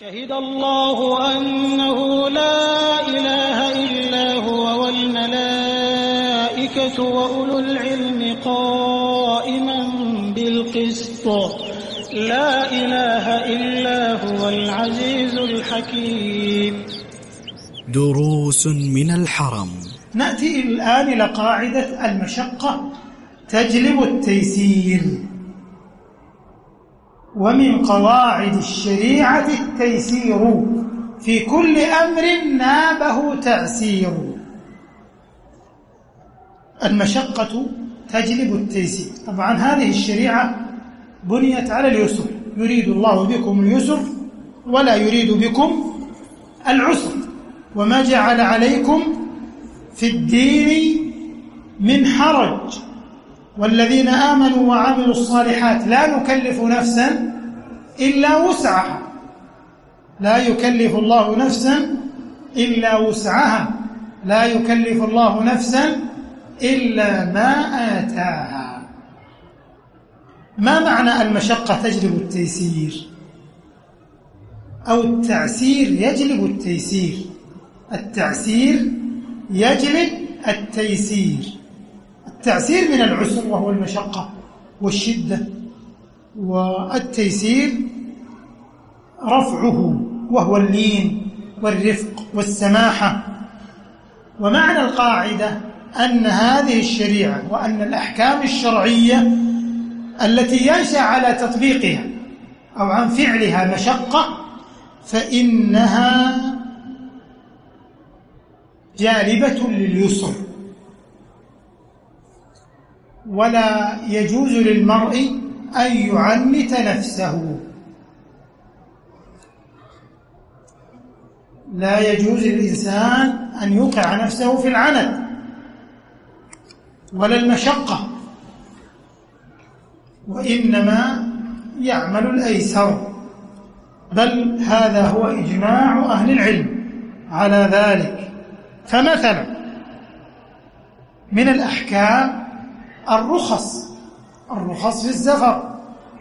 شهد الله أنه لا إله إلا هو والملائكة وأولو العلم قائما بالقسط لا إله إلا هو العزيز الحكيم. دروس من الحرم. نأتي الآن إلى قاعدة المشقة تجلب التيسير. ومن قواعد الشريعة التيسير في كل أمر نابه تعسير. المشقة تجلب التيسير. طبعا هذه الشريعة بنيت على اليسر، يريد الله بكم اليسر ولا يريد بكم العسر، وما جعل عليكم في الدين من حرج، والذين آمنوا وعملوا الصالحات لا نكلف نفسا إلا وسعها. لا يكلف الله نفسا إلا وسعها، لا يكلف الله نفسا إلا ما آتاها. ما معنى المشقة تجلب التيسير أو التعسير يجلب التيسير؟ التعسير يجلب التيسير. التعسير من العسر وهو المشقة والشدة، والتيسير رفعه وهو اللين والرفق والسماحة. ومعنى القاعدة أن هذه الشريعة وأن الأحكام الشرعية التي ينشأ على تطبيقها أو عن فعلها مشقة فإنها جالبة لليسر، ولا يجوز للمرء أن يعنت نفسه. لا يجوز للإنسان أن يوقع نفسه في العنت ولا المشقة، وإنما يعمل الأيسر. بل هذا هو إجماع أهل العلم على ذلك. فمثلا من الأحكام الرخص في السفر.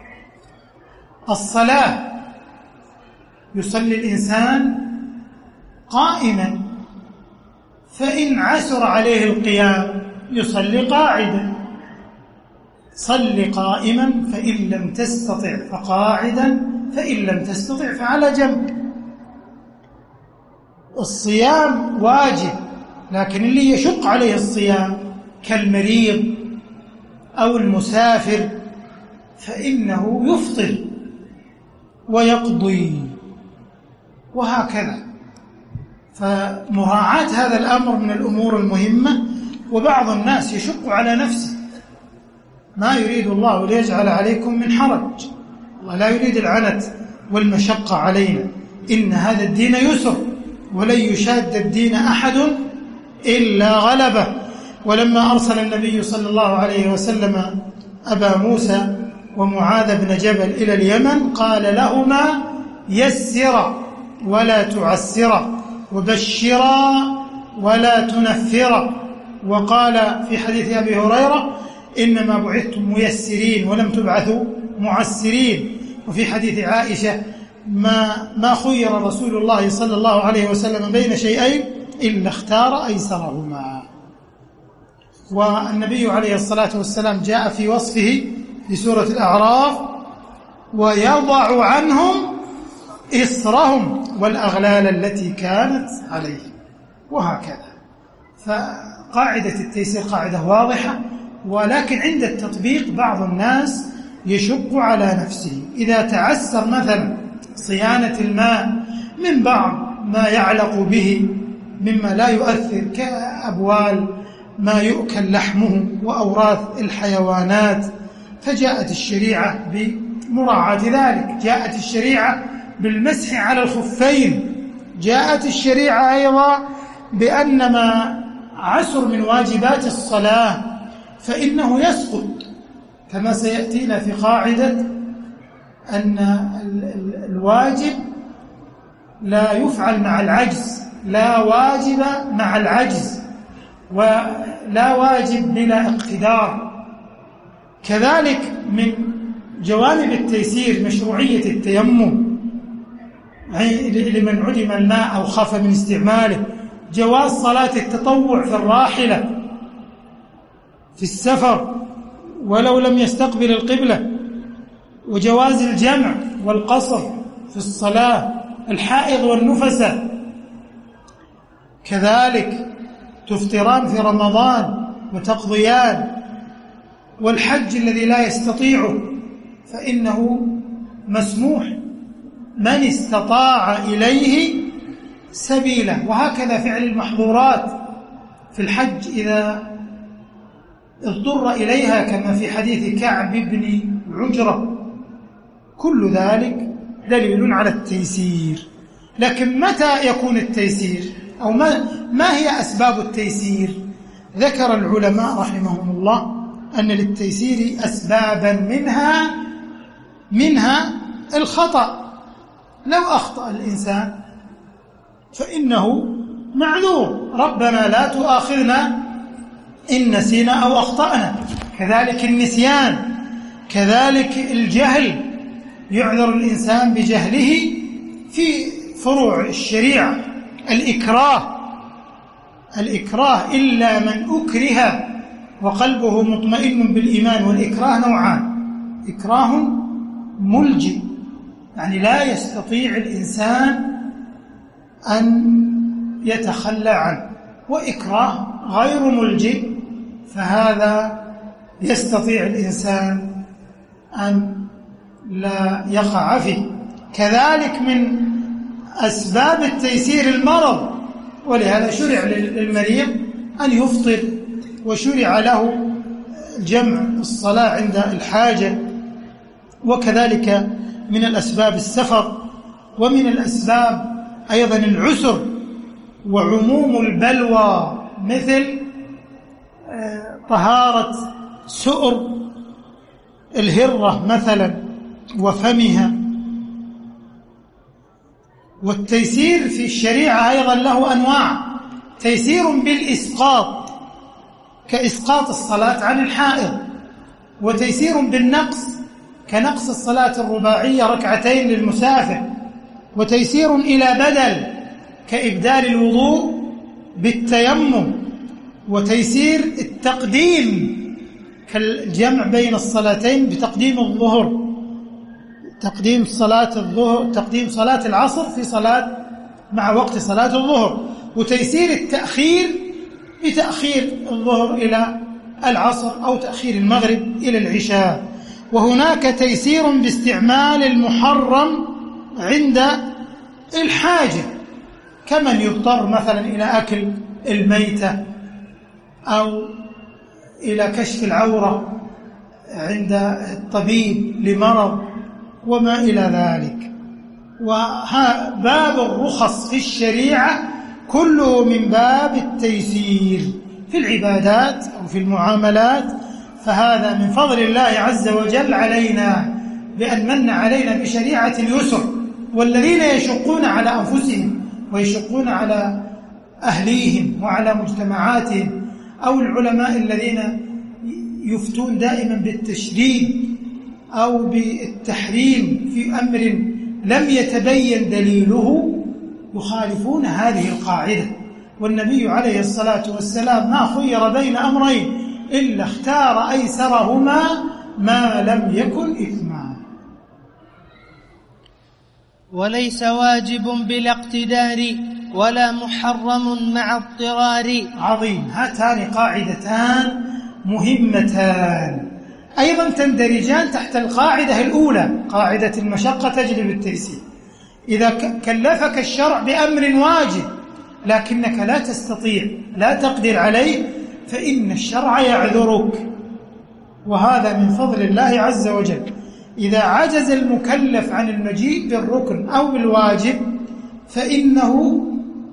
الصلاة يصلي الإنسان قائما، فإن عسر عليه القيام يصلي قاعدا. صل قائما فإن لم تستطع فقاعدا، فإن لم تستطع فعلى جنب. الصيام واجب، لكن اللي يشق عليه الصيام كالمريض أو المسافر فإنه يفطر ويقضي، وهكذا. فمراعاة هذا الأمر من الأمور المهمة. وبعض الناس يشق على نفسه، ما يريد الله ليجعل عليكم من حرج، ولا يريد العنت والمشقة علينا. إن هذا الدين يسر ولن يشاد الدين أحد إلا غلبه. ولما أرسل النبي صلى الله عليه وسلم أبا موسى ومعاذ بن جبل إلى اليمن قال لهما يسرا ولا تعسرا، وبشرا ولا تنفرا. وقال في حديث أبي هريرة إنما بعثتم ميسرين ولم تبعثوا معسرين. وفي حديث عائشة ما خير رسول الله صلى الله عليه وسلم بين شيئين إلا اختار أيسرهما. والنبي عليه الصلاة والسلام جاء في وصفه في سورة الأعراف ويضع عنهم إصرهم والأغلال التي كانت عليهم، وهكذا. فقاعدة التيسير قاعدة واضحة، ولكن عند التطبيق بعض الناس يشق على نفسه. إذا تعسر مثلا صيانة الماء من بعض ما يعلق به مما لا يؤثر كأبوال ما يؤكل لحمه وأوراث الحيوانات، فجاءت الشريعة بمراعاة ذلك. جاءت الشريعة بالمسح على الخفين. جاءت الشريعة أيضا بأن ما عسر من واجبات الصلاة فإنه يسقط، كما سيأتينا في قاعدة أن الواجب لا يفعل مع العجز، لا واجب مع العجز، ولا واجب بلا اقتدار. كذلك من جوانب التيسير مشروعية التيمم. لمن عدم الماء أو خاف من استعماله، جواز صلاة التطوع في الراحلة في السفر ولو لم يستقبل القبلة، وجواز الجمع والقصر في الصلاة، الحائض والنفسة كذلك تفطران في رمضان وتقضيان، والحج الذي لا يستطيعه فإنه مسموح من استطاع إليه سبيلا. وهكذا فعل المحظورات في الحج إذا اضطر إليها كما في حديث كعب بن عجرة، كل ذلك دليل على التيسير. لكن متى يكون التيسير أو ما هي أسباب التيسير؟ ذكر العلماء رحمهم الله أن للتيسير أسبابا منها الخطأ. لو أخطأ الإنسان فإنه معذور، ربنا لا تؤاخذنا إن نسينا أو أخطأنا. كذلك النسيان، كذلك الجهل، يعذر الإنسان بجهله. في فروع الشريعة الإكراه إلا من أكره وقلبه مطمئن بالإيمان، والإكراه نوعان: إكراه ملجئ يعني لا يستطيع الإنسان أن يتخلى عنه، وإكراه غير ملجئ فهذا يستطيع الإنسان أن لا يقع فيه. كذلك من أسباب التيسير المرض، ولهذا شرع للمريض أن يفطر، وشرع له جمع الصلاة عند الحاجة. وكذلك من الأسباب السفر، ومن الأسباب أيضا العسر وعموم البلوى، مثل طهارة سؤر الهرة مثلا وفمها. والتيسير في الشريعة أيضا له أنواع: تيسير بالإسقاط كإسقاط الصلاة عن الحائض، وتيسير بالنقص كنقص الصلاة الرباعية ركعتين للمسافر، وتيسير إلى بدل كإبدال الوضوء بالتيمم، وتيسير التقديم كالجمع بين الصلاتين بتقديم الظهر، تقديم صلاة العصر في صلاة مع وقت صلاة الظهر، وتيسير التأخير بتأخير الظهر إلى العصر أو تأخير المغرب إلى العشاء. وهناك تيسير باستعمال المحرم عند الحاجة، كمن يضطر مثلا إلى أكل الميتة أو إلى كشف العورة عند الطبيب لمرض وما إلى ذلك. وباب الرخص في الشريعة كله من باب التيسير في العبادات أو في المعاملات، فهذا من فضل الله عز وجل علينا بأن من علينا بشريعة اليسر. والذين يشقون على أنفسهم ويشقون على أهليهم وعلى مجتمعاتهم، أو العلماء الذين يفتون دائما بالتشديد أو بالتحريم في أمر لم يتبين دليله، يخالفون هذه القاعدة. والنبي عليه الصلاة والسلام ما خير بين أمرين إلا اختار أيسرهما ما لم يكن إثما. وليس واجب بلا اقتدار ولا محرم مع اضطرار. عظيم. هاتان قاعدتان مهمتان أيضا تندرجان تحت القاعدة الأولى، قاعدة المشقة تجلب التيسير. إذا كلفك الشرع بأمر واجب لكنك لا تستطيع لا تقدر عليه فإن الشرع يعذرك، وهذا من فضل الله عز وجل. إذا عجز المكلف عن المجيء بالركن أو بالواجب فإنه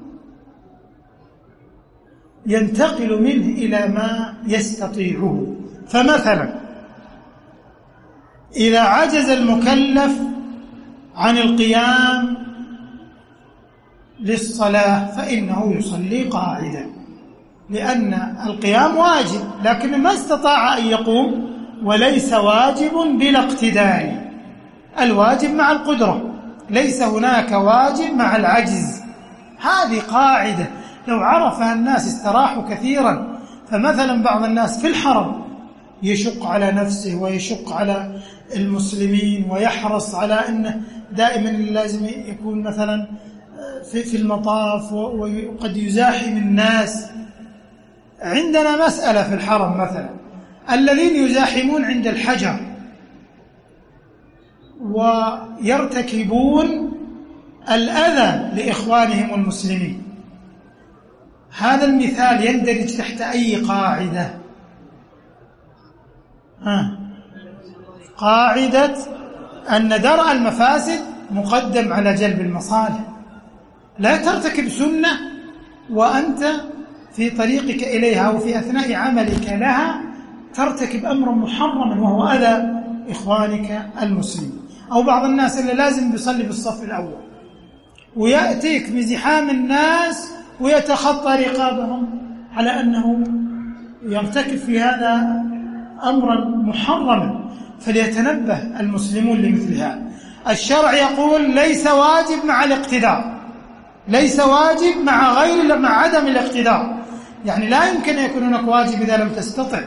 ينتقل منه إلى ما يستطيعه. فمثلا إذا عجز المكلف عن القيام للصلاة فإنه يصلي قاعدا، لأن القيام واجب لكن ما استطاع أن يقوم، وليس واجب بلا اقتدار، الواجب مع القدرة. ليس هناك واجب مع العجز. هذه قاعدة لو عرفها الناس استراحوا كثيرا. فمثلا بعض الناس في الحرم يشق على نفسه ويشق على المسلمين ويحرص على أنه دائما لازم يكون مثلا في المطاف وقد يزاحم الناس. عندنا مسألة في الحرم مثلا، الذين يزاحمون عند الحجر ويرتكبون الأذى لإخوانهم المسلمين، هذا المثال يندرج تحت أي قاعدة؟ قاعدة أن درء المفاسد مقدم على جلب المصالح. لا ترتكب سنة وأنت في طريقك إليها أو في أثناء عملك لها ترتكب أمرا محرما وهو أذى إخوانك المسلمين. أو بعض الناس اللي لازم يصلي بالصف الأول ويأتيك بزحام الناس ويتخطى رقابهم على أنه يرتكب في هذا أمرا محرما، فليتنبه المسلمون لمثل هذا. الشرع يقول ليس واجب مع الاقتدار، ليس واجب مع عدم الاقتدار، يعني لا يمكن أن يكون هناك واجب إذا لم تستطع،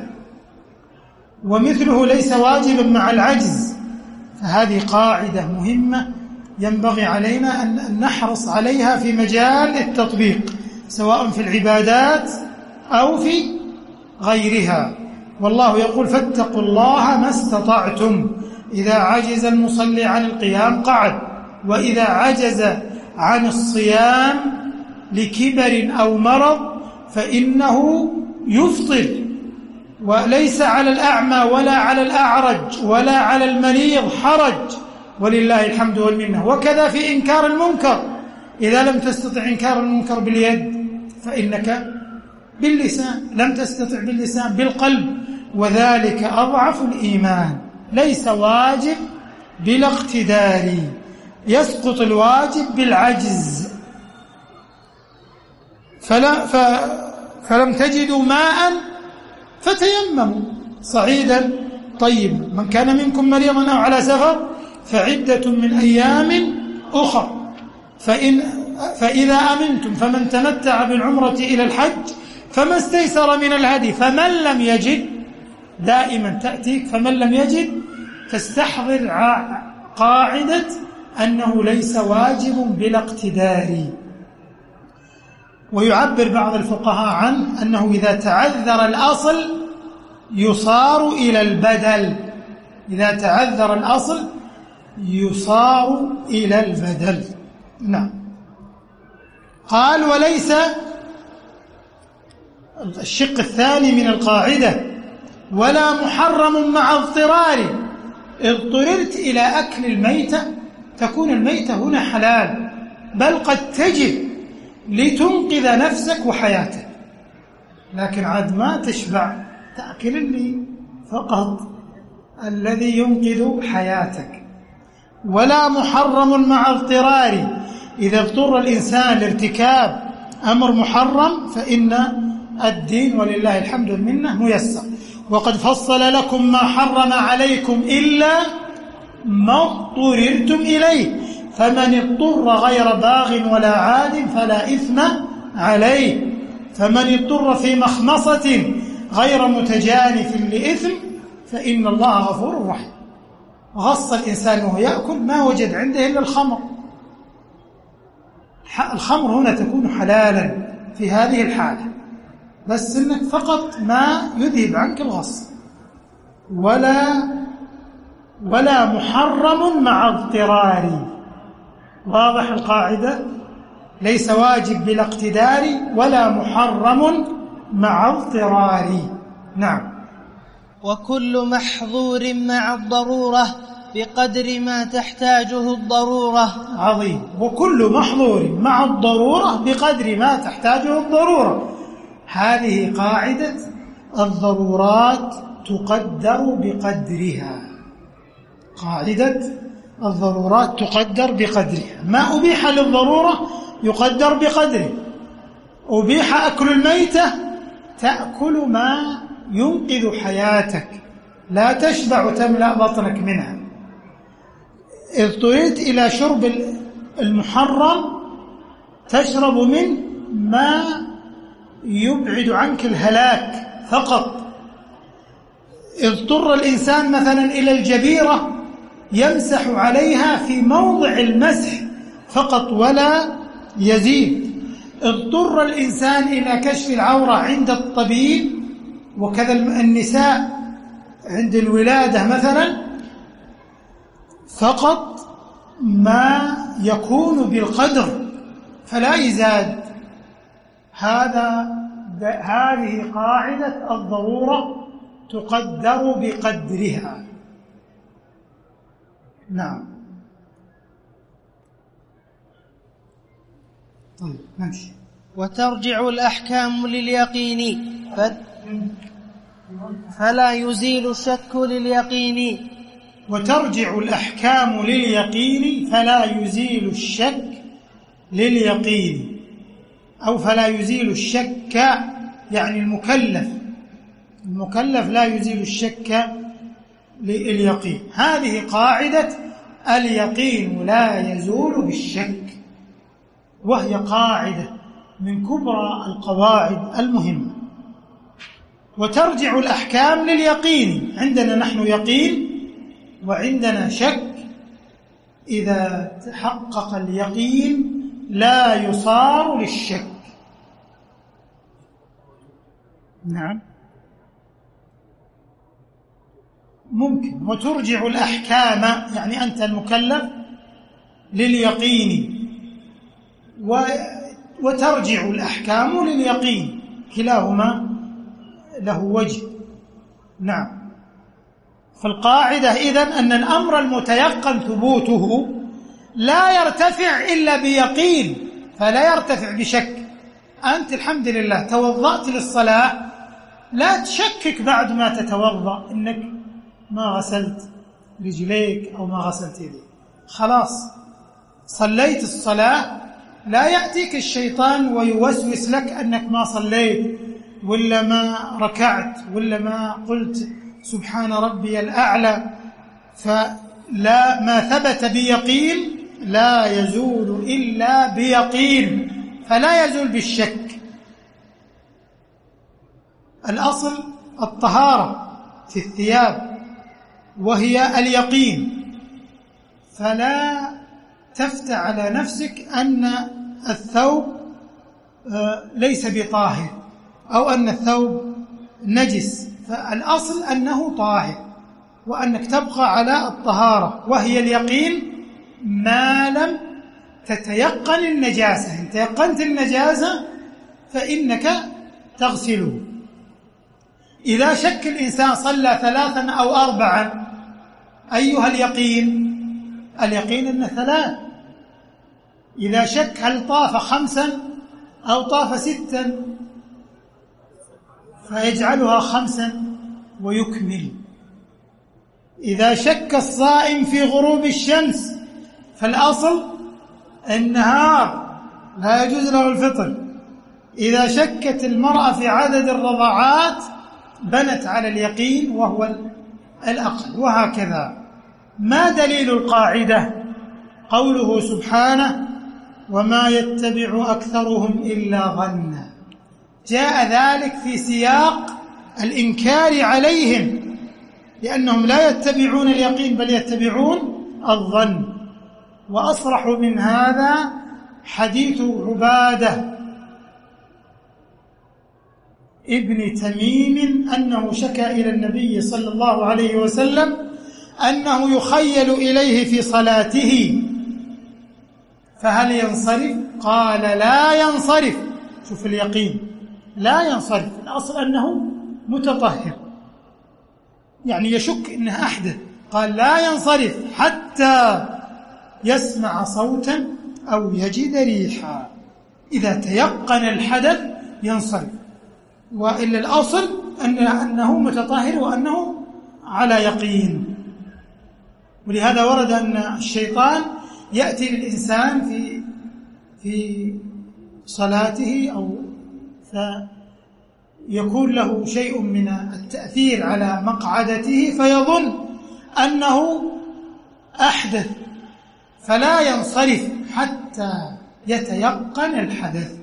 ومثله ليس واجبا مع العجز. فهذه قاعدة مهمة ينبغي علينا أن نحرص عليها في مجال التطبيق، سواء في العبادات أو في غيرها. والله يقول فاتقوا الله ما استطعتم، إذا عجز المصلي عن القيام قعد، وإذا عجز عن الصيام لكبر أو مرض فإنه يفطر. وليس على الأعمى ولا على الأعرج ولا على المريض حرج، ولله الحمد والمنة. وكذا في إنكار المنكر، إذا لم تستطع إنكار المنكر باليد فإنك باللسان، لم تستطع باللسان بالقلب، وذلك أضعف الإيمان. ليس واجب بلا اقتدار، يسقط الواجب بالعجز. فلم تجدوا ماء فتيمموا صعيدا طيبا، من كان منكم مريضا أو على سفر فعدة من أيام أخر، فإذا أمنتم فمن تمتع بالعمرة إلى الحج فما استيسر من الهدي، فمن لم يجد، دائما تأتيك فمن لم يجد، تستحضر قاعدة أنه ليس واجب بلا اقتدار. ويعبر بعض الفقهاء عن أنه إذا تعذر الأصل يصار إلى البدل، إذا تعذر الأصل يصار إلى البدل. نعم. قال وليس الشق الثاني من القاعدة ولا محرم مع اضطرار. اضطررت إلى أكل الميتة تكون الميتة هنا حلال، بل قد تجب لتنقذ نفسك وحياتك، لكن عاد ما تشبع، تأكل اللي فقط الذي ينقذ حياتك. ولا محرم مع اضطرار، إذا اضطر الإنسان لارتكاب أمر محرم فإن الدين ولله الحمد والمنة ميسر. وقد فصل لكم ما حرم عليكم إلا ما اضطررتم إليه، فمن اضطر غير باغ ولا عاد فلا إثم عليه. فمن اضطر في مخمصة غير متجانف لإثم فإن الله غفور رحيم. غص الإنسان وهو يأكل ما وجد عنده إلا الخمر. الخمر هنا تكون حلالا في هذه الحالة، بس إنك فقط ما يذهب عنك الغص. ولا محرم مع اضطرار. واضح القاعدة؟ ليس واجب بلا اقتدار ولا محرم مع اضطرار. نعم. وكل محظور مع الضرورة بقدر ما تحتاجه الضرورة. عظيم. وكل محظور مع الضرورة بقدر ما تحتاجه الضرورة. هذه قاعدة الضرورات تقدر بقدرها. قاعدة الضرورات تقدر بقدرها. ما أبيح للضرورة يقدر بقدره. أبيح أكل الميتة، تأكل ما ينقذ حياتك، لا تشبع وتملأ بطنك منها. إذ اضطررت إلى شرب المحرم تشرب منه ما يبعد عنك الهلاك فقط. اضطر الإنسان مثلا إلى الجبيرة يمسح عليها في موضع المسح فقط ولا يزيد. اضطر الإنسان إلى كشف العورة عند الطبيب، وكذا النساء عند الولادة مثلا، فقط ما يكون بالقدر فلا يزاد. هذه قاعدة الضرورة تقدر بقدرها. نعم. طيب نمشي. وترجع الأحكام لليقين فلا يزيل الشك لليقين. وترجع الأحكام لليقين فلا يزيل الشك لليقين، أو فلا يزيل الشك، يعني المكلف لا يزيل الشك لليقين. هذه قاعدة اليقين لا يزول بالشك، وهي قاعدة من كبرى القواعد المهمة. وترجع الأحكام لليقين، عندنا نحن يقين وعندنا شك. إذا تحقق اليقين لا يصار للشك. نعم ممكن. وترجع الأحكام يعني أنت المكلف لليقين، وترجع الأحكام لليقين، كلاهما له وجه. نعم. فالقاعدة إذن أن الأمر المتيقن ثبوته لا يرتفع إلا بيقين، فلا يرتفع بشك. أنت الحمد لله توضأت للصلاة، لا تشكك بعد ما تتوضأ إنك ما غسلت رجليك أو ما غسلت يديك، خلاص صليت الصلاة. لا يأتيك الشيطان ويوسوس لك أنك ما صليت ولا ما ركعت ولا ما قلت سبحان ربي الأعلى. فلا، ما ثبت بيقين لا يزول إلا بيقين، فلا يزول بالشك. الأصل الطهارة في الثياب وهي اليقين، فلا تفتح على نفسك أن الثوب ليس بطاهر أو أن الثوب نجس. فالأصل أنه طاهر وأنك تبقى على الطهارة، وهي اليقين ما لم تتيقن النجاسة. إن تيقنت النجاسة فإنك تغسله. إذا شك الإنسان صلى 3 أو 4، أيها اليقين؟ اليقين أنه 3. إذا شك هل طاف 5 أو طاف 6 فيجعلها 5 ويكمل. إذا شك الصائم في غروب الشمس فالأصل النهار لا يجوز له الفطر. إذا شكت المرأة في عدد الرضعات بنت على اليقين وهو الأقل، وهكذا. ما دليل القاعدة؟ قوله سبحانه: وما يتبع أكثرهم إلا ظنا. جاء ذلك في سياق الإنكار عليهم، لأنهم لا يتبعون اليقين بل يتبعون الظن. وأصرح من هذا حديث عبادة ابن تميم أنه شكى إلى النبي صلى الله عليه وسلم أنه يخيل إليه في صلاته، فهل ينصرف؟ قال لا ينصرف. شوف اليقين، لا ينصرف. الأصل أنه متطهر، يعني يشك أنه أحدث. قال لا ينصرف حتى يسمع صوتا أو يجد ريحا. إذا تيقن الحدث ينصرف، وإلا الأصل أنه متطهر وأنه على يقين. ولهذا ورد أن الشيطان يأتي للإنسان في صلاته أو فيكون له شيء من التأثير على مقعدته فيظن أنه أحدث فلا ينصرف حتى يتيقن الحدث.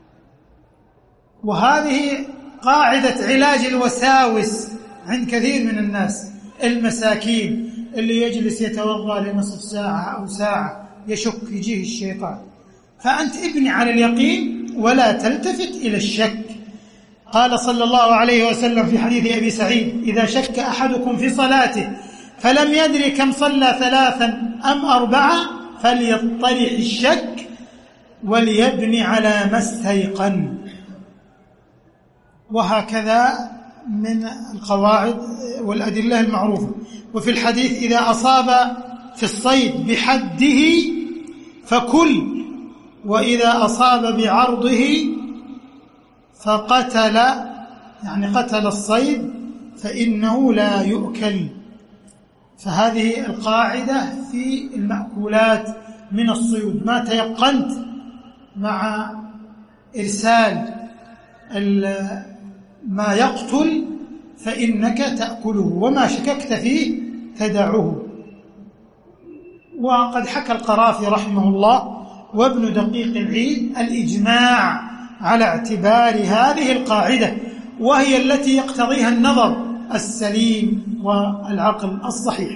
وهذه قاعدة علاج الوساوس عند كثير من الناس المساكين اللي يجلس يتوضأ لنصف ساعة أو ساعة يشك يجيه الشيطان. فأنت ابني على اليقين ولا تلتفت إلى الشك. قال صلى الله عليه وسلم في حديث أبي سعيد: إذا شك أحدكم في صلاته فلم يدري كم صلى 3 أم 4 فليطرح الشك وليبني على ما استيقن. وهكذا من القواعد والأدلة المعروفة. وفي الحديث: إذا أصاب في الصيد بحده فكل، وإذا أصاب بعرضه فقتل، يعني قتل الصيد، فإنه لا يؤكل. فهذه القاعدة في المأكولات من الصيد: ما تيقنت مع إرسال ما يقتل فإنك تأكله، وما شككت فيه تدعه. وقد حكى القرافي رحمه الله وابن دقيق العيد الإجماع على اعتبار هذه القاعدة، وهي التي يقتضيها النظر السليم والعقل الصحيح.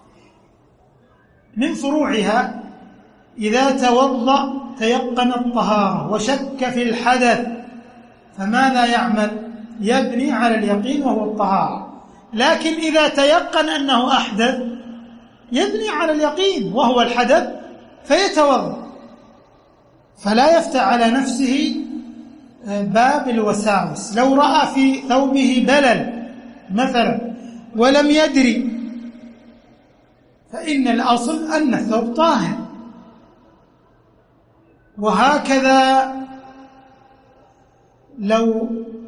من فروعها: إذا توضأ تيقن الطهارة وشك في الحدث فماذا يعمل؟ يبني على اليقين وهو الطهارة. لكن إذا تيقن أنه أحدث يبني على اليقين وهو الحدث فيتوضأ، فلا يفتح على نفسه باب الوساوس. لو رأى في ثوبه بلل مثلا ولم يدري، فإن الأصل أن الثوب طاهر. وهكذا لو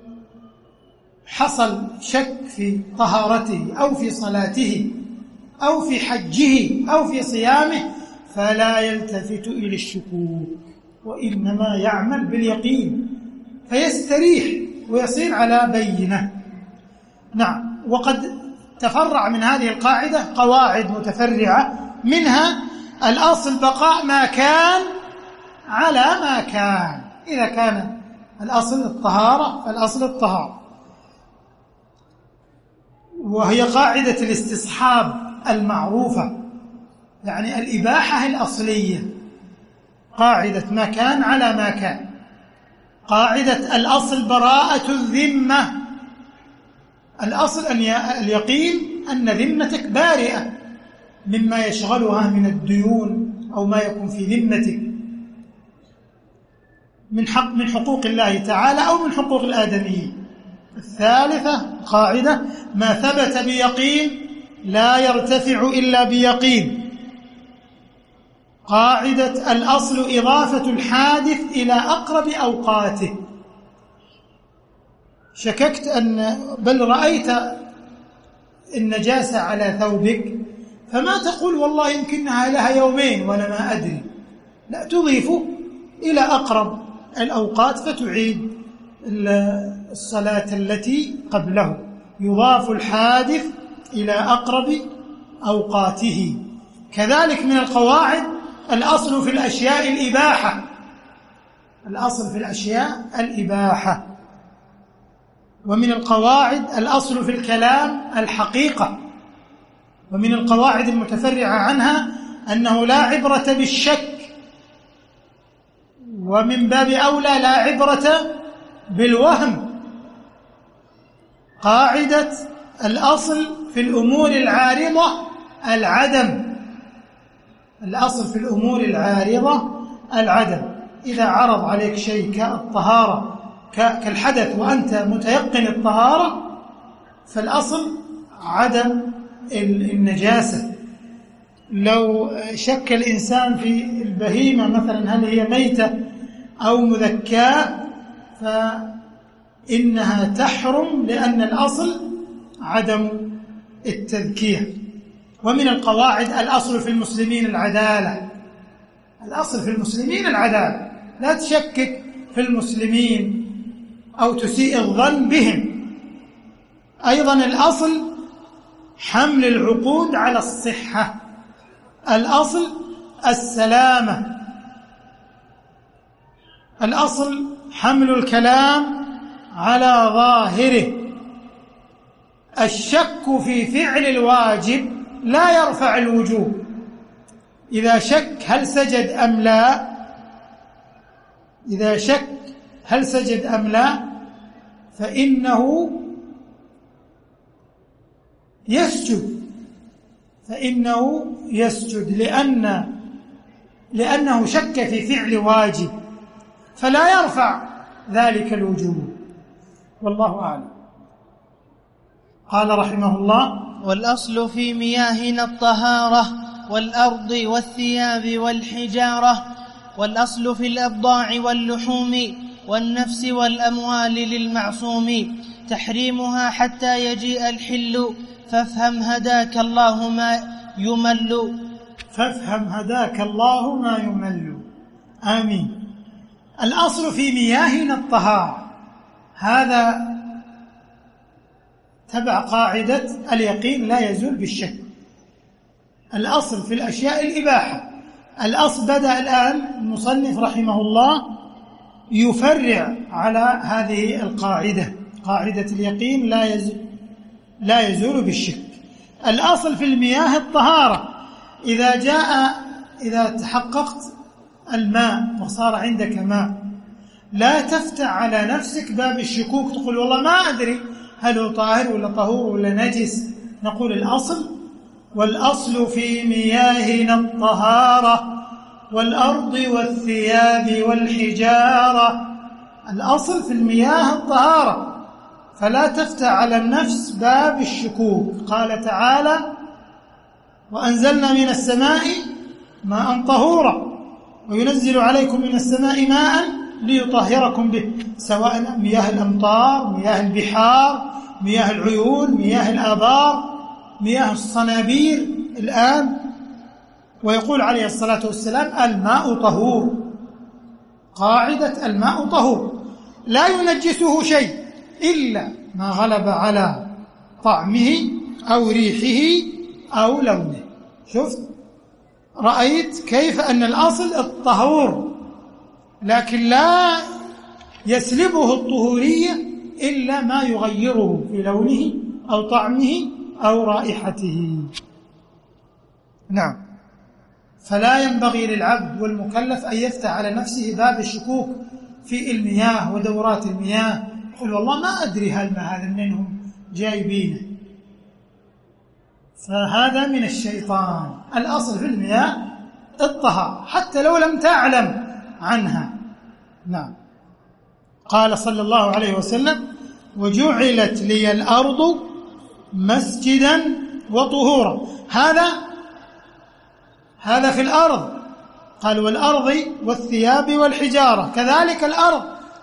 حصل شك في طهارته أو في صلاته أو في حجه أو في صيامه فلا يلتفت إلى الشكوك، وإنما يعمل باليقين فيستريح ويصير على بينة. نعم. وقد تفرع من هذه القاعدة قواعد متفرعة، منها الأصل بقاء ما كان على ما كان. إذا كان الأصل الطهارة فالأصل الطهارة. وهي قاعدة الاستصحاب المعروفة، يعني الإباحة الأصلية، قاعدة ما كان على ما كان. قاعدة الأصل براءة الذمة، الأصل أن اليقين أن ذمتك بارئة مما يشغلها من الديون أو ما يكون في ذمتك من حقوق الله تعالى أو من حقوق الآدميين. الثالثة قاعدة: ما ثبت بيقين لا يرتفع إلا بيقين. قاعدة الأصل إضافة الحادث إلى أقرب أوقاته. شككت بل رأيت النجاسة على ثوبك، فما تقول والله يمكنها لها يومين ولا ما أدري، لا، تضيف إلى أقرب الأوقات فتعيد الصلاة التي قبله. يضاف الحادث إلى أقرب أوقاته. كذلك من القواعد الأصل في الأشياء الإباحة، الأصل في الأشياء الإباحة. ومن القواعد الأصل في الكلام الحقيقة. ومن القواعد المتفرعة عنها أنه لا عبرة بالشك، ومن باب أولى لا عبرة بالوهم. قاعدة الأصل في الأمور العارضة العدم، الأصل في الأمور العارضة العدم. إذا عرض عليك شيء كالطهارة كالحدث وأنت متيقن الطهارة فالأصل عدم النجاسة. لو شك الإنسان في البهيمة مثلا هل هي ميتة أو مذكاة فإنها تحرم، لأن الأصل عدم التذكية. ومن القواعد الأصل في المسلمين العدالة، الأصل في المسلمين العدالة، لا تشكك في المسلمين أو تسيء الظن بهم. أيضا الأصل حمل العقود على الصحة، الأصل السلامة. الأصل حمل الكلام على ظاهره. الشك في فعل الواجب لا يرفع الوجوب. إذا شك هل سجد أم لا، إذا شك هل سجد أم لا، فإنه يسجد لأنه شك في فعل واجب، فلا يرفع ذلك الوجوب. والله أعلم. قال رحمه الله: والأصل في مياهنا الطهارة والأرض والثياب والحجارة، والأصل في الأبضاع واللحوم والنفس والأموال للمعصوم تحريمها حتى يجيء الحل، فافهم هداك الله ما يمل. فافهم هداك الله ما يمل. آمين. الأصل في مياهنا الطهارة، هذا تبع قاعدة اليقين لا يزول بالشك. الأصل في الأشياء الإباحة. الأصل بدأ الآن المصنف رحمه الله يفرع على هذه القاعدة، قاعدة اليقين لا يزول بالشك. الأصل في المياه الطهارة. إذا تحققت الماء وصار عندك ماء، لا تفتح على نفسك باب الشكوك، تقول والله ما أدري هل هو طاهر ولا طهور ولا نجس. نقول والأصل في مياهنا الطهارة والأرض والثياب والحجارة. الأصل في المياه الطهارة، فلا تفتح على النفس باب الشكوك. قال تعالى: وأنزلنا من السماء ماء طهورا وينزل عليكم من السماء ماء ليطهركم به، سواء مياه الأمطار، مياه البحار، مياه العيون، مياه الآبار، مياه الصنابير الآن. ويقول عليه الصلاة والسلام: الماء طهور. قاعدة الماء طهور، لا ينجسه شيء إلا ما غلب على طعمه أو ريحه أو لونه. شفت؟ رأيت كيف أن الأصل الطهور، لكن لا يسلبه الطهورية إلا ما يغيره في لونه أو طعمه أو رائحته. نعم. فلا ينبغي للعبد والمكلف أن يفتح على نفسه باب الشكوك في المياه ودورات المياه، يقول والله ما أدري هالماء هذا منهم جايبينه، فهذا من الشيطان. الأصل في المياه الطهارة حتى لو لم تعلم عنها. نعم. قال صلى الله عليه وسلم: وجعلت لي الأرض مسجدا وطهورا. هذا في الأرض. قال: والأرض والثياب والحجارة. كذلك الأرض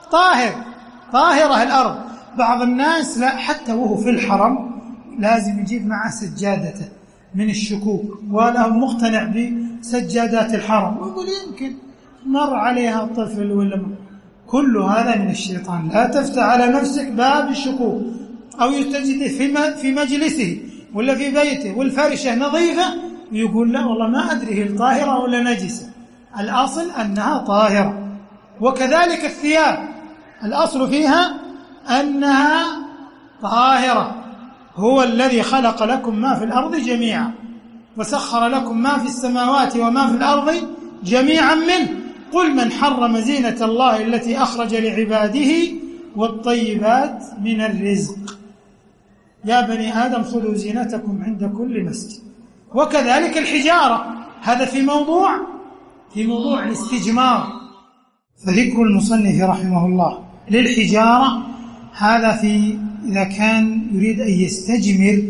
طاهرة الأرض. بعض الناس لا، حتى وهو في الحرم لازم يجيب معه سجادته من الشكوك، وله مقتنع بسجادات الحرم، ويقول يمكن مر عليها طفل ولا كل هذا من الشيطان. لا تفتح على نفسك باب الشكوك. أو يستجد في مجلسه ولا في بيته والفرشة نظيفة ويقول لا والله ما أدري هي طاهرة ولا نجسة. الأصل أنها طاهرة. وكذلك الثياب، الأصل فيها أنها طاهرة. هو الذي خلق لكم ما في الأرض جميعا وسخر لكم ما في السماوات وما في الأرض جميعا منه. قل من حرم زينة الله التي أخرج لعباده والطيبات من الرزق يا بني آدم خذوا زينتكم عند كل مسجد. وكذلك الحجارة، هذا في موضوع الاستجمار. فذكر المصنف رحمه الله للحجارة هذا إذا كان يريد أن يستجمر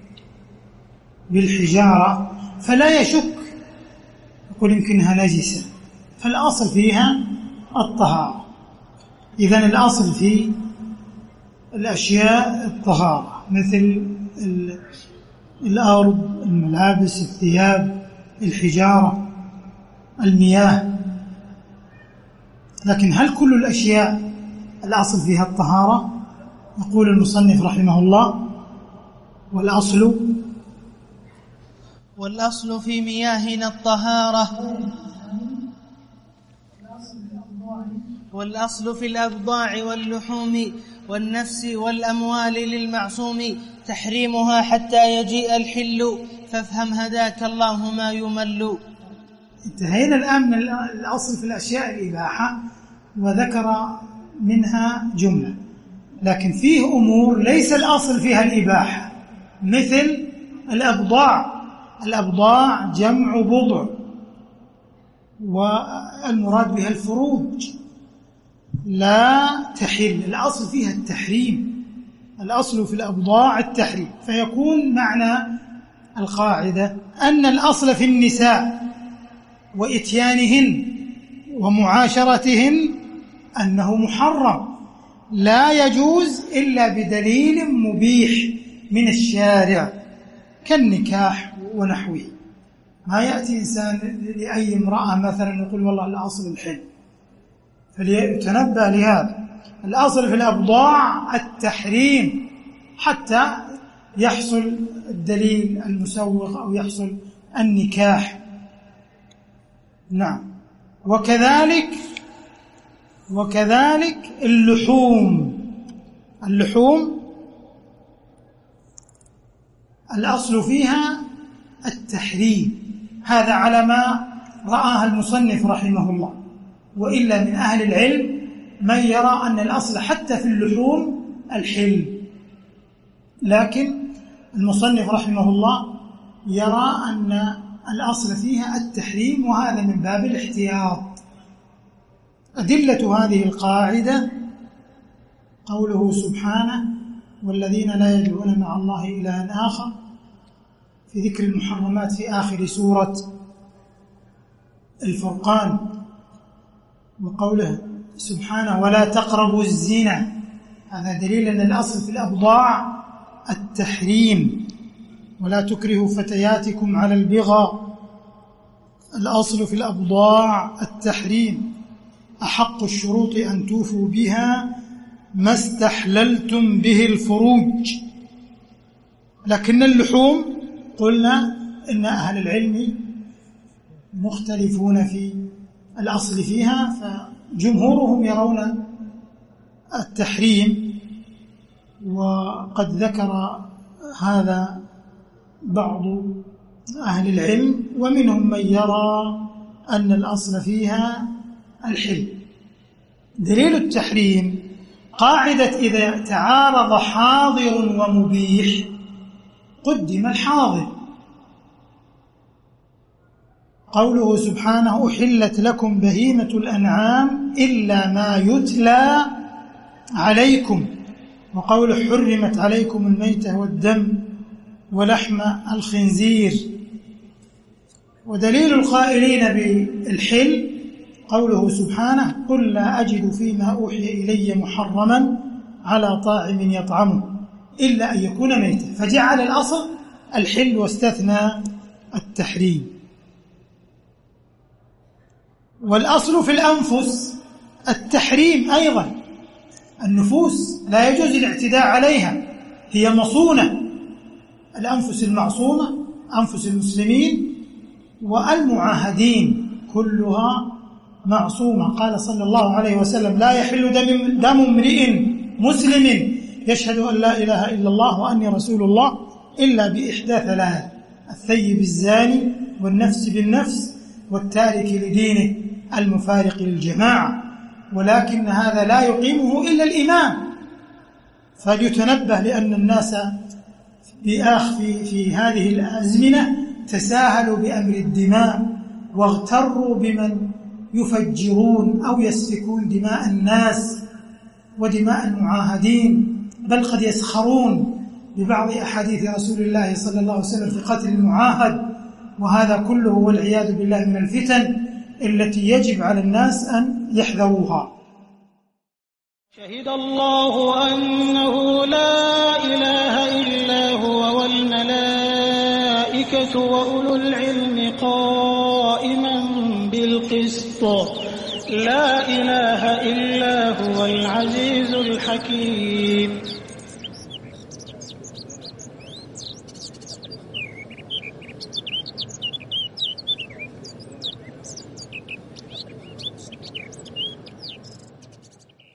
بالحجارة فلا يشك، يقول يمكنها نجسة، فالأصل فيها الطهارة. إذن الأصل في الأشياء الطهارة، مثل الأرض، الملابس، الثياب، الحجارة، المياه. لكن هل كل الأشياء الأصل فيها الطهارة؟ يقول المصنف رحمه الله: والأصل في مياهنا الطهارة، والأصل في الأبضاع واللحوم والنفس والأموال للمعصوم تحريمها حتى يجيء الحل، فافهم هداك الله ما يمل. انتهينا الآن من الأصل في الأشياء الإباحة وذكر منها جملة، لكن فيه أمور ليس الأصل فيها الإباحة، مثل الأبضاع. الأبضاع جمع بضع، والمراد بها الفروج، لا تحل، الأصل فيها التحريم، الأصل في الأبضاع التحريم. فيكون معنى القاعدة أن الأصل في النساء وإتيانهن ومعاشرتهن أنه محرم، لا يجوز إلا بدليل مبيح من الشارع كالنكاح ونحوه. ما يأتي إنسان لأي امرأة مثلا يقول والله الأصل الحل، فليتنبه لهذا. الأصل في الأبضاع التحريم حتى يحصل الدليل المسوغ أو يحصل النكاح. نعم. وكذلك اللحوم الأصل فيها التحريم، هذا على ما رآها المصنف رحمه الله، وإلا من أهل العلم من يرى أن الأصل حتى في اللحوم الحل، لكن المصنف رحمه الله يرى أن الأصل فيها التحريم، وهذا من باب الاحتياط. أدلة هذه القاعدة قوله سبحانه: والذين لا يدعون مع الله إلها آخر، في ذكر المحرمات في آخر سورة الفرقان، وقوله سبحانه: ولا تقربوا الزنا، هذا دليل أن الأصل في الأبضاع التحريم. ولا تكرهوا فتياتكم على البغاء، الأصل في الأبضاع التحريم. أحق الشروط أن توفوا بها ما استحللتم به الفروج. لكن اللحوم قلنا إن أهل العلم مختلفون في الأصل فيها، فجمهورهم يرون التحريم، وقد ذكر هذا بعض أهل العلم، ومنهم من يرى أن الأصل فيها الحل. دليل التحريم قاعدة: إذا تعارض حاضر ومبيح قدم الحاضر. قوله سبحانه: أحلت لكم بهيمة الأنعام إلا ما يتلى عليكم، وقوله: حرمت عليكم الميتة والدم ولحم الخنزير. ودليل القائلين بالحل قوله سبحانه: قل لا أجد فيما أوحي إلي محرما على طاعم يطعمه إلا أن يكون ميتا، فجعل الأصل الحل واستثنى التحريم. والأصل في الأنفس التحريم أيضا، النفوس لا يجوز الاعتداء عليها، هي مصونة، الأنفس المعصومة أنفس المسلمين والمعاهدين كلها معصومة. قال صلى الله عليه وسلم: لا يحل دم امرئ مسلم يشهد أن لا إله إلا الله وأني رسول الله إلا بإحدى ثلاث: الثيب الزاني، والنفس بالنفس، والتارك لدينه المفارق للجماعة. ولكن هذا لا يقيمه إلا الإمام، فليتنبه لأن الناس في هذه الأزمنة تساهلوا بأمر الدماء، واغتروا بمن يفجرون أو يسفكون دماء الناس ودماء المعاهدين، بل قد يسخرون ببعض أحاديث رسول الله صلى الله عليه وسلم في قتل المعاهد. وهذا كله والعياذ بالله من الفتن التي يجب على الناس أن يحذروها. شهد الله أنه لا إله إلا هو والملائكة وأولو العلم قائما بالقسط لا إله إلا هو العزيز الحكيم.